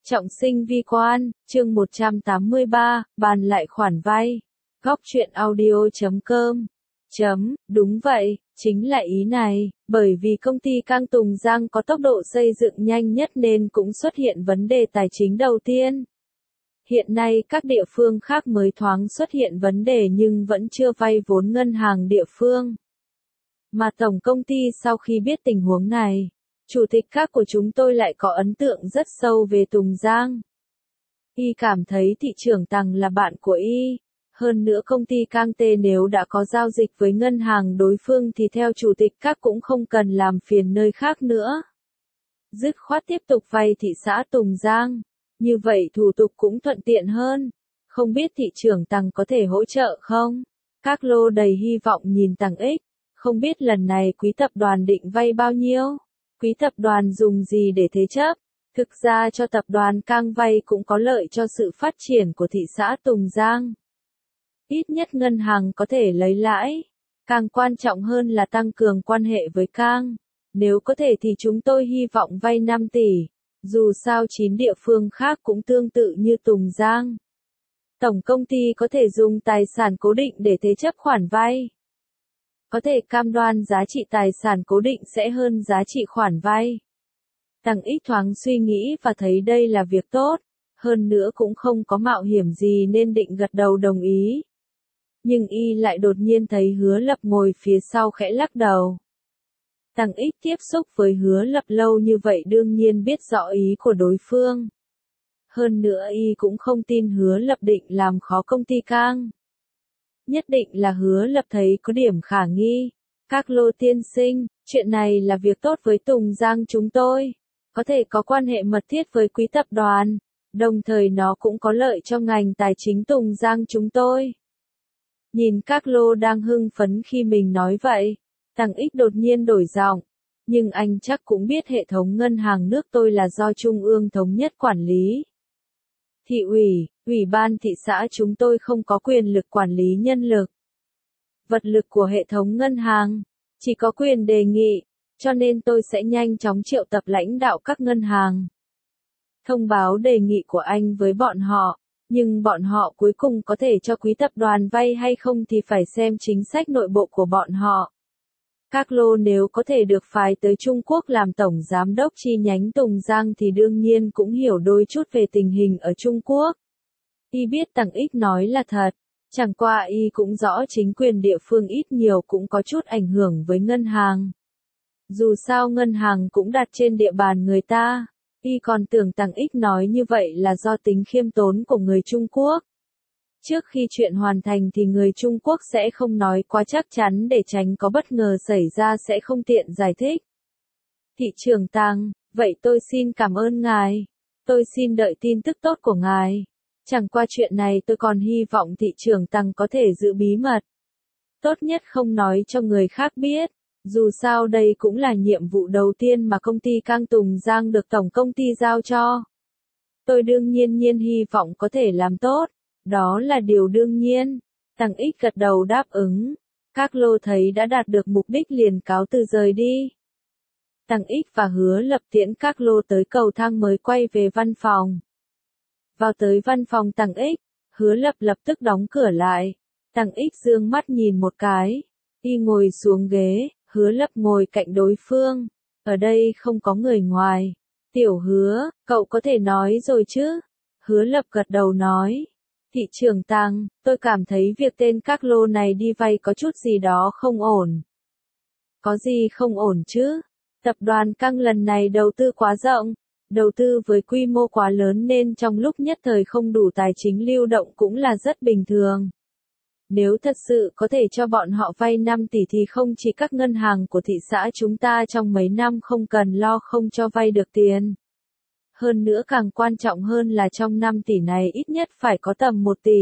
Trọng sinh vi quan, chương 183, bàn lại khoản vay. Góc truyện audio.com. Đúng vậy, chính là ý này, bởi vì công ty Cang Tùng Giang có tốc độ xây dựng nhanh nhất nên cũng xuất hiện vấn đề tài chính đầu tiên. Hiện nay các địa phương khác mới thoáng xuất hiện vấn đề nhưng vẫn chưa vay vốn ngân hàng địa phương. Mà tổng công ty sau khi biết tình huống này, chủ tịch các của chúng tôi lại có ấn tượng rất sâu về Tùng Giang. Y cảm thấy thị trưởng Tằng là bạn của Y. Hơn nữa công ty Cang Tê nếu đã có giao dịch với ngân hàng đối phương thì theo chủ tịch các cũng không cần làm phiền nơi khác nữa. Dứt khoát tiếp tục vay thị xã Tùng Giang. Như vậy thủ tục cũng thuận tiện hơn. Không biết thị trưởng Tằng có thể hỗ trợ không? Các lô đầy hy vọng nhìn Tằng X. Không biết lần này quý tập đoàn định vay bao nhiêu? Quý tập đoàn dùng gì để thế chấp? Thực ra cho tập đoàn Cang vay cũng có lợi cho sự phát triển của thị xã Tùng Giang. Ít nhất ngân hàng có thể lấy lãi. Càng quan trọng hơn là tăng cường quan hệ với Cang. Nếu có thể thì chúng tôi hy vọng vay 5 tỷ. Dù sao 9 địa phương khác cũng tương tự như Tùng Giang. Tổng công ty có thể dùng tài sản cố định để thế chấp khoản vay. Có thể cam đoan giá trị tài sản cố định sẽ hơn giá trị khoản vay. Tằng X thoáng suy nghĩ và thấy đây là việc tốt, hơn nữa cũng không có mạo hiểm gì nên định gật đầu đồng ý. Nhưng Y lại đột nhiên thấy Hứa Lập ngồi phía sau khẽ lắc đầu. Tằng X tiếp xúc với Hứa Lập lâu như vậy đương nhiên biết rõ ý của đối phương. Hơn nữa Y cũng không tin Hứa Lập định làm khó công ty Cang. Nhất định là Hứa Lập thấy có điểm khả nghi. Các lô tiên sinh, chuyện này là việc tốt với Tùng Giang chúng tôi. Có thể có quan hệ mật thiết với quý tập đoàn. Đồng thời nó cũng có lợi cho ngành tài chính Tùng Giang chúng tôi. Nhìn các lô đang hưng phấn khi mình nói vậy. Tằng X đột nhiên đổi giọng. Nhưng anh chắc cũng biết hệ thống ngân hàng nước tôi là do Trung ương thống nhất quản lý. Thị ủy, ủy ban thị xã chúng tôi không có quyền lực quản lý nhân lực. Vật lực của hệ thống ngân hàng, chỉ có quyền đề nghị, cho nên tôi sẽ nhanh chóng triệu tập lãnh đạo các ngân hàng. Thông báo đề nghị của anh với bọn họ, nhưng bọn họ cuối cùng có thể cho quý tập đoàn vay hay không thì phải xem chính sách nội bộ của bọn họ. Các lô nếu có thể được phái tới Trung Quốc làm tổng giám đốc chi nhánh Tùng Giang thì đương nhiên cũng hiểu đôi chút về tình hình ở Trung Quốc. Y biết Tằng X nói là thật, chẳng qua Y cũng rõ chính quyền địa phương ít nhiều cũng có chút ảnh hưởng với ngân hàng. Dù sao ngân hàng cũng đặt trên địa bàn người ta, Y còn tưởng Tằng X nói như vậy là do tính khiêm tốn của người Trung Quốc. Trước khi chuyện hoàn thành thì người Trung Quốc sẽ không nói quá chắc chắn để tránh có bất ngờ xảy ra sẽ không tiện giải thích. Thị trưởng Tằng, vậy tôi xin cảm ơn ngài. Tôi xin đợi tin tức tốt của ngài. Chẳng qua chuyện này tôi còn hy vọng thị trưởng Tằng có thể giữ bí mật. Tốt nhất không nói cho người khác biết. Dù sao đây cũng là nhiệm vụ đầu tiên mà công ty Cang Tùng Giang được tổng công ty giao cho. Tôi đương nhiên hy vọng có thể làm tốt. Đó là điều đương nhiên. Tằng X gật đầu đáp ứng. Các lô thấy đã đạt được mục đích liền cáo từ rời đi. Tằng X và Hứa Lập tiễn các lô tới cầu thang mới quay về văn phòng. Vào tới văn phòng Tằng X, Hứa Lập lập tức đóng cửa lại. Tằng X dương mắt nhìn một cái. Y ngồi xuống ghế, Hứa Lập ngồi cạnh đối phương. Ở đây không có người ngoài. Tiểu Hứa, cậu có thể nói rồi chứ? Hứa Lập gật đầu nói. Thị trưởng Tằng, tôi cảm thấy việc tên các lô này đi vay có chút gì đó không ổn. Có gì không ổn chứ? Tập đoàn Cang lần này đầu tư quá rộng, đầu tư với quy mô quá lớn nên trong lúc nhất thời không đủ tài chính lưu động cũng là rất bình thường. Nếu thật sự có thể cho bọn họ vay 5 tỷ thì không chỉ các ngân hàng của thị xã chúng ta trong mấy năm không cần lo không cho vay được tiền. Hơn nữa càng quan trọng hơn là trong 5 tỷ này ít nhất phải có tầm 1 tỷ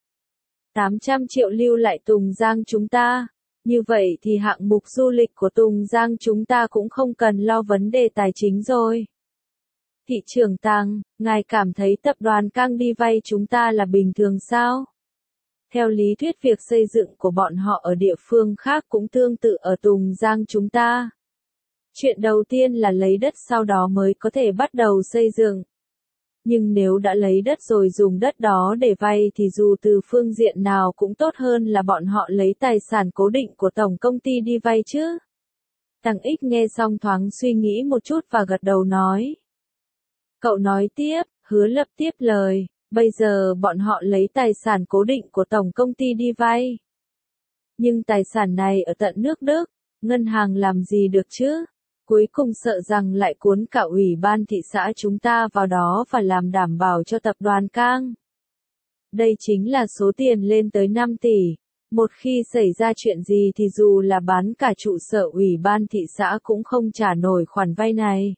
800 triệu lưu lại Tùng Giang chúng ta. Như vậy thì hạng mục du lịch của Tùng Giang chúng ta cũng không cần lo vấn đề tài chính rồi. Thị trưởng Tằng, ngài cảm thấy tập đoàn Cang đi vay chúng ta là bình thường sao? Theo lý thuyết việc xây dựng của bọn họ ở địa phương khác cũng tương tự ở Tùng Giang chúng ta. Chuyện đầu tiên là lấy đất sau đó mới có thể bắt đầu xây dựng. Nhưng nếu đã lấy đất rồi dùng đất đó để vay thì dù từ phương diện nào cũng tốt hơn là bọn họ lấy tài sản cố định của tổng công ty đi vay chứ. Tăng Ích nghe xong thoáng suy nghĩ một chút và gật đầu nói. Cậu nói tiếp, Hứa Lập tiếp lời, bây giờ bọn họ lấy tài sản cố định của tổng công ty đi vay. Nhưng tài sản này ở tận nước Đức, ngân hàng làm gì được chứ? Cuối cùng sợ rằng lại cuốn cả ủy ban thị xã chúng ta vào đó và làm đảm bảo cho tập đoàn Cang. Đây chính là số tiền lên tới 5 tỷ. Một khi xảy ra chuyện gì thì dù là bán cả trụ sở ủy ban thị xã cũng không trả nổi khoản vay này.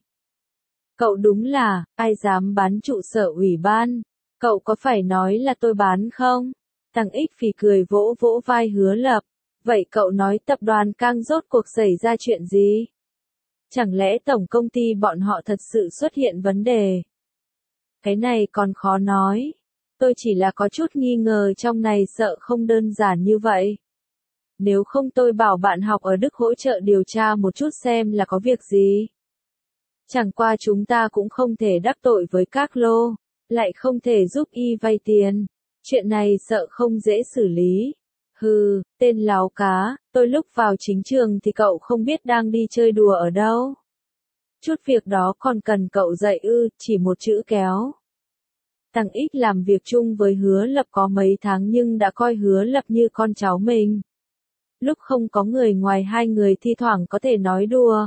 Cậu đúng là, ai dám bán trụ sở ủy ban? Cậu có phải nói là tôi bán không? Tăng Ích phì cười vỗ vỗ vai Hứa Lập. Vậy cậu nói tập đoàn Cang rốt cuộc xảy ra chuyện gì? Chẳng lẽ tổng công ty bọn họ thật sự xuất hiện vấn đề? Cái này còn khó nói. Tôi chỉ là có chút nghi ngờ trong này sợ không đơn giản như vậy. Nếu không tôi bảo bạn học ở Đức hỗ trợ điều tra một chút xem là có việc gì. Chẳng qua chúng ta cũng không thể đắc tội với các lô, lại không thể giúp y vay tiền. Chuyện này sợ không dễ xử lý. Hừ, tên láo cá, tôi lúc vào chính trường thì cậu không biết đang đi chơi đùa ở đâu. Chút việc đó còn cần cậu dạy ư, chỉ một chữ kéo. Tăng Ích làm việc chung với Hứa Lập có mấy tháng nhưng đã coi Hứa Lập như con cháu mình. Lúc không có người ngoài hai người thi thoảng có thể nói đùa.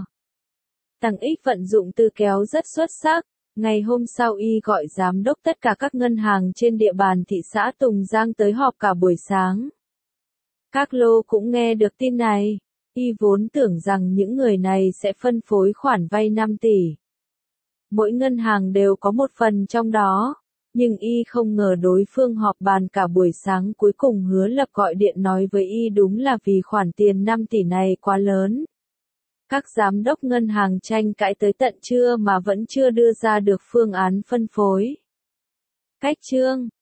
Tăng Ích vận dụng từ kéo rất xuất sắc. Ngày hôm sau y gọi giám đốc tất cả các ngân hàng trên địa bàn thị xã Tùng Giang tới họp cả buổi sáng. Các lô cũng nghe được tin này. Y vốn tưởng rằng những người này sẽ phân phối khoản vay 5 tỷ. Mỗi ngân hàng đều có một phần trong đó. Nhưng y không ngờ đối phương họp bàn cả buổi sáng cuối cùng Hứa Lập gọi điện nói với y đúng là vì khoản tiền 5 tỷ này quá lớn. Các giám đốc ngân hàng tranh cãi tới tận trưa mà vẫn chưa đưa ra được phương án phân phối. Cách chương